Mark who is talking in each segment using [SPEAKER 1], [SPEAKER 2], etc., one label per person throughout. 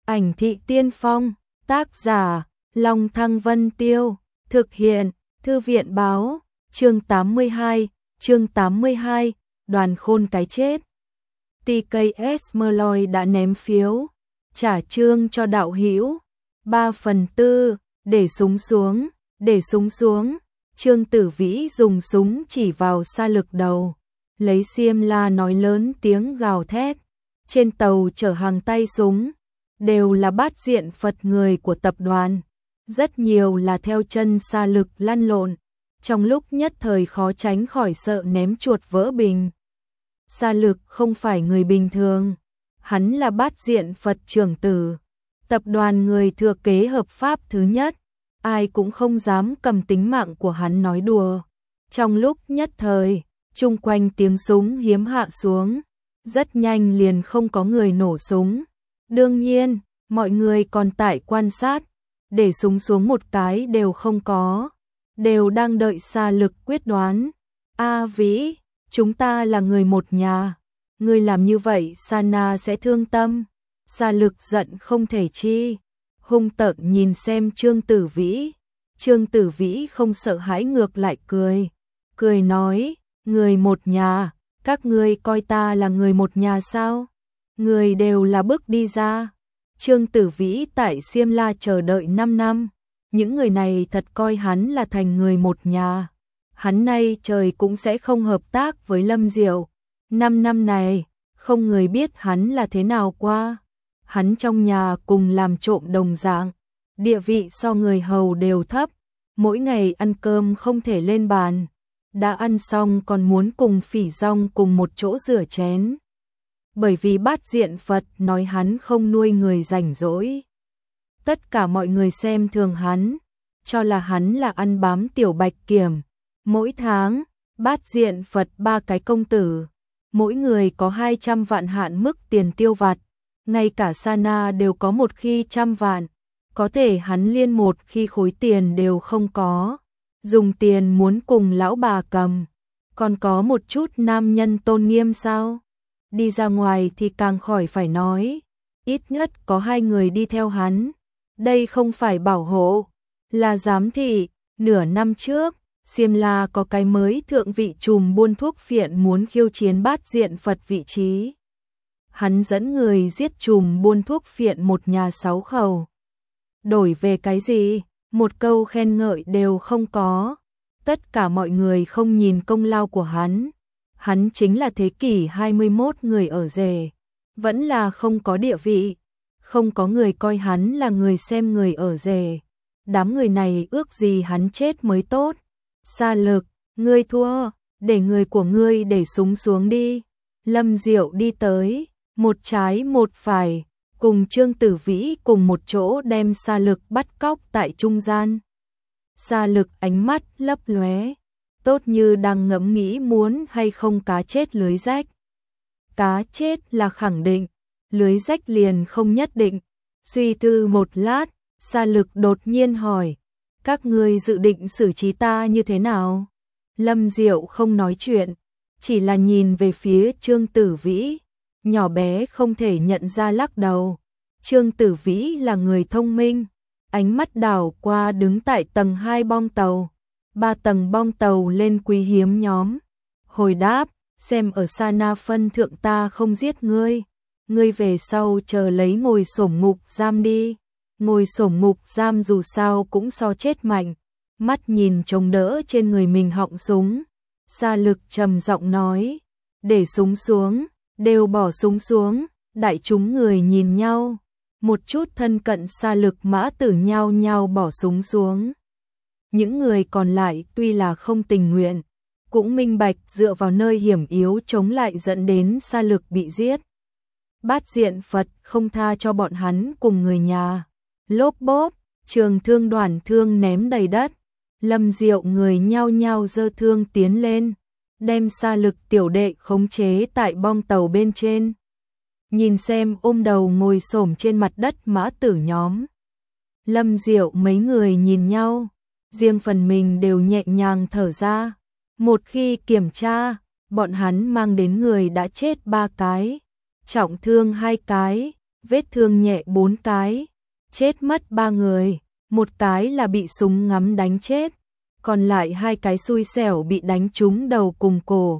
[SPEAKER 1] Ảnh thị tiên phong, tác giả, Long Thăng Vân Tiêu, thực hiện, Thư viện báo, chương 82, Đoàn Khôn cái chết. TKS Merloi đã ném phiếu, trả chương cho đạo hữu, 3/4, để súng xuống, Trương Tử Vĩ dùng súng chỉ vào Sa Lực đầu, lấy xiêm la nói lớn tiếng gào thét, trên tàu chở hàng tay súng, đều là bát diện Phật người của tập đoàn, rất nhiều là theo chân Sa Lực lăn lộn, trong lúc nhất thời khó tránh khỏi sợ ném chuột vỡ bình. Sa Lực không phải người bình thường, hắn là bát diện Phật trưởng tử, tập đoàn người thừa kế hợp pháp thứ nhất, ai cũng không dám cầm tính mạng của hắn nói đùa. Trong lúc nhất thời, chung quanh tiếng súng hiếm hạ xuống, rất nhanh liền không có người nổ súng. Đương nhiên, mọi người còn tại quan sát, để súng xuống một cái đều không có, đều đang đợi Sa Lực quyết đoán. A Vĩ, chúng ta là người một nhà, ngươi làm như vậy Sana sẽ thương tâm. Sa Lực giận không thể chi, hung tợn nhìn xem Trương Tử Vĩ. Trương Tử Vĩ không sợ hãi ngược lại cười nói, người một nhà, các ngươi coi ta là người một nhà sao? Người đều là bước đi ra. Trương Tử Vĩ tại Xiêm La chờ đợi 5 năm, những người này thật coi hắn là thành người một nhà. Hắn nay trời cũng sẽ không hợp tác với Lâm Diệu. 5 năm này, không người biết hắn là thế nào qua. Hắn trong nhà cùng làm trộm đồng dạng, địa vị so người hầu đều thấp, mỗi ngày ăn cơm không thể lên bàn, đã ăn xong còn muốn cùng Phỉ Dong cùng một chỗ rửa chén. Bởi vì bát diện Phật nói hắn không nuôi người rảnh rỗi. Tất cả mọi người xem thường hắn, cho là hắn là ăn bám tiểu bạch kiểm. Mỗi tháng, bát diện Phật 3 cái công tử, mỗi người có 200 vạn hạn mức tiền tiêu vặt. Ngay cả Sana đều có một khi 100 vạn, có thể hắn liên một khi khối tiền đều không có, dùng tiền muốn cùng lão bà cầm, còn có một chút nam nhân tôn nghiêm sao? Đi ra ngoài thì càng khỏi phải nói, ít nhất có 2 người đi theo hắn, đây không phải bảo hộ, là giám thị. Nửa năm trước, Xiêm La có cái mới thượng vị trùm buôn thuốc phiện muốn khiêu chiến bát diện Phật vị trí. Hắn dẫn người giết trùm buôn thuốc phiện một nhà 6 khẩu. Đổi về cái gì? Một câu khen ngợi đều không có. Tất cả mọi người không nhìn công lao của hắn. Hắn chính là thế kỷ 21 người ở rể. Vẫn là không có địa vị. Không có người coi hắn là người xem người ở rể. Đám người này ước gì hắn chết mới tốt. Sa Lực, ngươi thua, để người của ngươi để súng xuống đi. Lâm Diệu đi tới, một trái một phải, cùng Trương Tử Vĩ cùng một chỗ đem Sa Lực bắt cóc tại trung gian. Sa Lực ánh mắt lấp lóe, tốt như đang ngẫm nghĩ muốn hay không cá chết lưới rách. Cá chết là khẳng định, lưới rách liền không nhất định. Suy tư một lát, Sa Lực đột nhiên hỏi, các ngươi dự định xử trí ta như thế nào? Lâm Diệu không nói chuyện, chỉ là nhìn về phía Trương Tử Vĩ, nhỏ bé không thể nhận ra lắc đầu. Trương Tử Vĩ là người thông minh, ánh mắt đảo qua đứng tại tầng 2 bong tàu, 3 tầng bong tàu lên quý hiếm nhóm. Hồi đáp, xem ở Sana phân thượng ta không giết ngươi, ngươi về sau chờ lấy ngồi xổm ngục giam đi. Ngồi xổm ngục giam dù sao cũng so chết mạnh. Mắt nhìn chống đỡ trên người mình họng súng, Sa Lực trầm giọng nói, để súng xuống, đều bỏ súng xuống. Đại chúng người nhìn nhau, một chút thân cận Sa Lực mã tử nhau nhau bỏ súng xuống. Những người còn lại tuy là không tình nguyện, cũng minh bạch dựa vào nơi hiểm yếu chống lại dẫn đến Sa Lực bị giết. Bát diện Phật không tha cho bọn hắn cùng người nhà. Lốp bốp, trường thương đoàn thương ném đầy đất. Lâm Diệu người nhao nhao giơ thương tiến lên, đem Sa Lực tiểu đệ khống chế tại bong tàu bên trên. Nhìn xem ôm đầu ngồi xổm trên mặt đất mã tử nhóm. Lâm Diệu mấy người nhìn nhau, riêng phần mình đều nhẹ nhàng thở ra. Một khi kiểm tra, bọn hắn mang đến người đã chết 3 cái, trọng thương 2 cái, vết thương nhẹ 4 cái, chết mất 3 người, một cái là bị súng ngắm đánh chết, còn lại 2 cái xui xẻo bị đánh trúng đầu cùng cổ.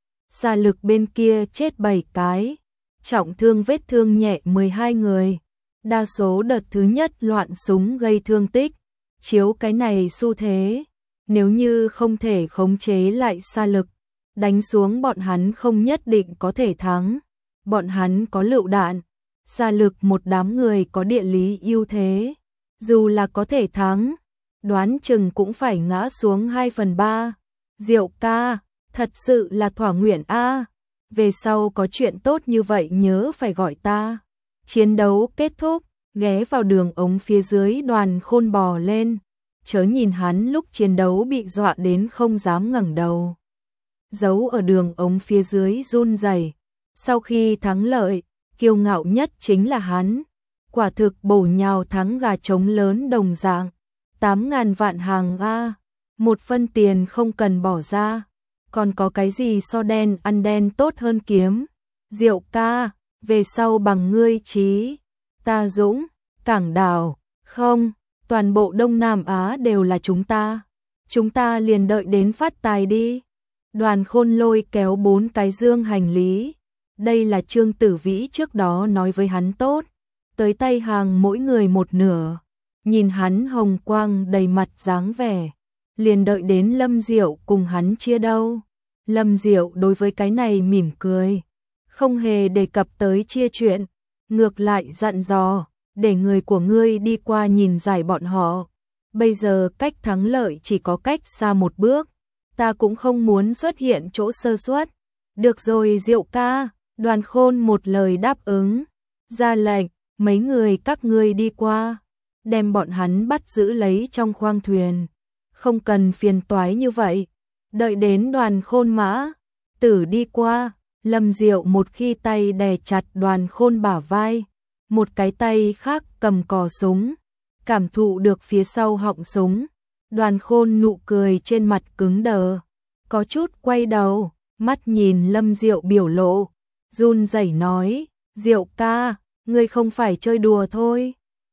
[SPEAKER 1] Xạ lực bên kia chết 7 cái, trọng thương vết thương nhẹ 12 người. Đa số đợt thứ nhất loạn súng gây thương tích, chiếu cái này xu thế, nếu như không thể khống chế lại xạ lực, đánh xuống bọn hắn không nhất định có thể thắng. Bọn hắn có lựu đạn, xạ lực một đám người có địa lý ưu thế, dù là có thể thắng, đoán chừng cũng phải ngã xuống 2/3. Diệu ca, thật sự là thỏa nguyện a. Về sau có chuyện tốt như vậy nhớ phải gọi ta. Chiến đấu kết thúc, ghé vào đường ống phía dưới Đoàn Khôn bò lên, chớ nhìn hắn lúc chiến đấu bị dọa đến không dám ngẩng đầu. Giấu ở đường ống phía dưới run rẩy. Sau khi thắng lợi, kiêu ngạo nhất chính là hắn. Quả thực bổ nhào thắng gà trống lớn đồng dạng. 8.000 vạn hàng a, một phân tiền không cần bỏ ra. Còn có cái gì so đen ăn đen tốt hơn kiếm. Diệu ca, về sau bằng ngươi trí, ta dũng, cảng đảo, không, toàn bộ Đông Nam Á đều là chúng ta. Chúng ta liền đợi đến phát tài đi. Đoàn Khôn lôi kéo 4 cái dương hành lý. Đây là Trương Tử Vĩ trước đó nói với hắn tốt. Tới tay hàng mỗi người một nửa. Nhìn hắn hồng quang đầy mặt dáng vẻ. Liền đợi đến Lâm Diệu cùng hắn chia đâu. Lâm Diệu đối với cái này mỉm cười. Không hề đề cập tới chia chuyện. Ngược lại dặn dò, để người của ngươi đi qua nhìn giải bọn họ. Bây giờ cách thắng lợi chỉ có cách xa một bước. Ta cũng không muốn xuất hiện chỗ sơ suất. Được rồi Diệu ca, Đoàn Khôn một lời đáp ứng. Ra lệnh, mấy người các ngươi đi qua. Đem bọn hắn bắt giữ lấy trong khoang thuyền. Không cần phiền toái như vậy. Đợi đến Đoàn Khôn mã tử đi qua, Lâm Diệu một khi tay đè chặt Đoàn Khôn bả vai, một cái tay khác cầm cò súng, cảm thụ được phía sau họng súng. Đoàn Khôn nụ cười trên mặt cứng đờ, có chút quay đầu, mắt nhìn Lâm Diệu biểu lộ, run rẩy nói, Diệu ca, ngươi không phải chơi đùa thôi.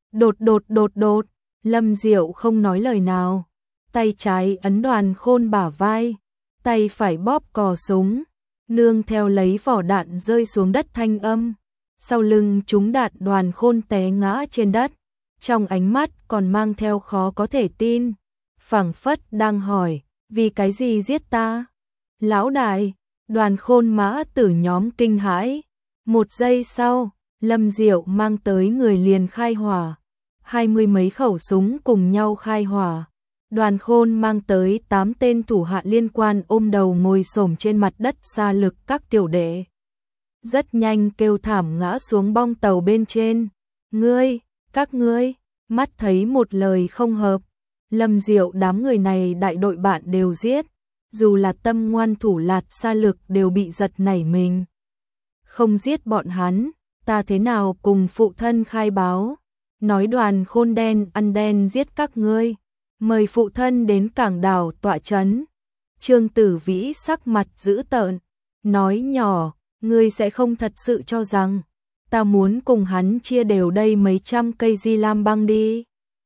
[SPEAKER 1] Đột, Lâm Diệu không nói lời nào, tay trái ấn Đoàn Khôn bả vai, tay phải bóp cò súng, nương theo lấy vỏ đạn rơi xuống đất thanh âm. Sau lưng trúng đạn Đoàn Khôn té ngã trên đất, trong ánh mắt còn mang theo khó có thể tin, phảng phất đang hỏi, vì cái gì giết ta? Lão đại, Đoàn Khôn mã tử nhóm kinh hãi. Một giây sau, Lâm Diệu mang tới người liền khai hỏa, 20 mấy khẩu súng cùng nhau khai hỏa. Đoàn Khôn mang tới 8 tên thủ hạ liên quan ôm đầu ngồi xổm trên mặt đất xa lực các tiểu đệ. Rất nhanh kêu thảm ngã xuống bong tàu bên trên. Các ngươi, mắt thấy một lời không hợp. Lâm Diệu đám người này đại đội bạn đều giết. Dù là tâm ngoan thủ lạt xa lực đều bị giật nảy mình. Không giết bọn hắn, ta thế nào cùng phụ thân khai báo. Nói Đoàn Khôn đen ăn đen giết các ngươi. Mời phụ thân đến cảng đảo tọa trấn. Trương Tử Vĩ sắc mặt dữ tợn, nói nhỏ, ngươi sẽ không thật sự cho rằng ta muốn cùng hắn chia đều đây mấy trăm cây di lam băng đi.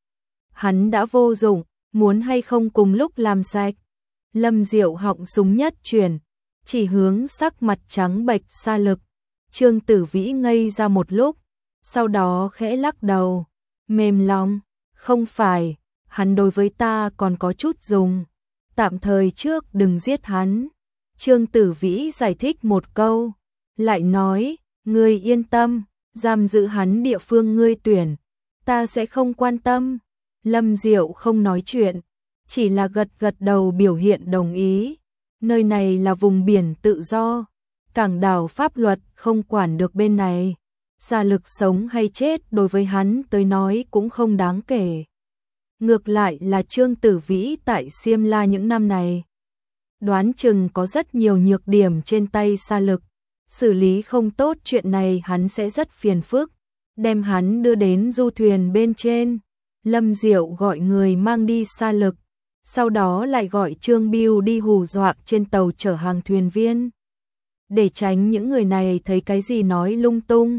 [SPEAKER 1] Hắn đã vô dụng, muốn hay không cùng lúc làm sạch. Lâm Diệu họng súng nhất chuyển, chỉ hướng sắc mặt trắng bệch xa lực. Trương Tử Vĩ ngây ra một lúc, sau đó khẽ lắc đầu, mềm lòng, không phải. Hắn đối với ta còn có chút dùng, tạm thời trước đừng giết hắn. Trương Tử Vĩ giải thích một câu, lại nói, ngươi yên tâm, giam giữ hắn địa phương ngươi tuyển, ta sẽ không quan tâm. Lâm Diệu không nói chuyện, chỉ là gật gật đầu biểu hiện đồng ý. Nơi này là vùng biển tự do, cảng đảo pháp luật không quản được bên này. Xa lực sống hay chết đối với hắn tới nói cũng không đáng kể. Ngược lại là Trương Tử Vĩ tại Xiêm La những năm này, đoán chừng có rất nhiều nhược điểm trên tay xa lực. Xử lý không tốt chuyện này hắn sẽ rất phiền phức, đem hắn đưa đến du thuyền bên trên. Lâm Diệu gọi người mang đi xa lực, sau đó lại gọi Trương Biêu đi hù dọa trên tàu chở hàng thuyền viên. Để tránh những người này thấy cái gì nói lung tung,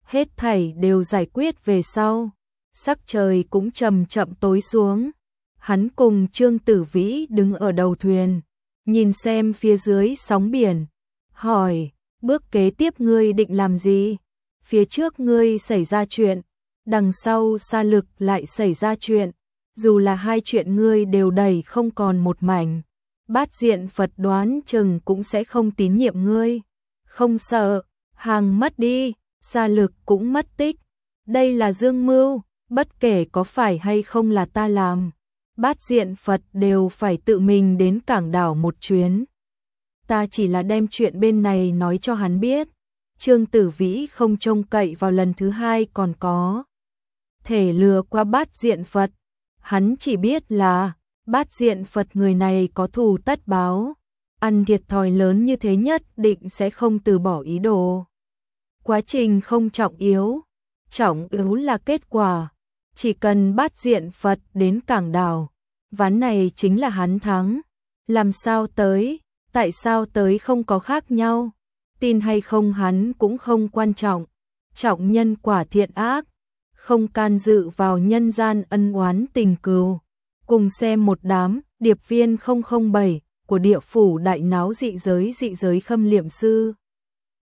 [SPEAKER 1] hết thảy đều giải quyết về sau. Sắc trời cũng chậm chậm tối xuống. Hắn cùng Trương Tử Vĩ đứng ở đầu thuyền, nhìn xem phía dưới sóng biển, hỏi, bước kế tiếp ngươi định làm gì? Phía trước ngươi xảy ra chuyện, đằng sau Sa Lực lại xảy ra chuyện, dù là hai chuyện ngươi đều đẩy không còn một mảnh. Bát Diện Phật đoán chừng cũng sẽ không tín nhiệm ngươi. Không sợ, hàng mất đi, Sa Lực cũng mất tích. Đây là dương mưu, bất kể có phải hay không là ta làm. Bát Diện Phật đều phải tự mình đến cảng đảo một chuyến. Ta chỉ là đem chuyện bên này nói cho hắn biết. Trương Tử Vĩ không trông cậy vào lần thứ hai còn có thể lừa qua Bát Diện Phật. Hắn chỉ biết là Bát Diện Phật người này có thù tất báo, ăn thiệt thòi lớn như thế nhất định sẽ không từ bỏ ý đồ. Quá trình không trọng yếu là kết quả. Chỉ cần Bát Diện Phật đến cảng đảo, ván này chính là hắn thắng. Làm sao tới, tại sao tới không có khác nhau, tin hay không hắn cũng không quan trọng. Trọng nhân quả thiện ác, không can dự vào nhân gian ân oán tình cừu. Cùng xem một đám điệp viên 007 của địa phủ đại náo dị giới Khâm Liệm Sư.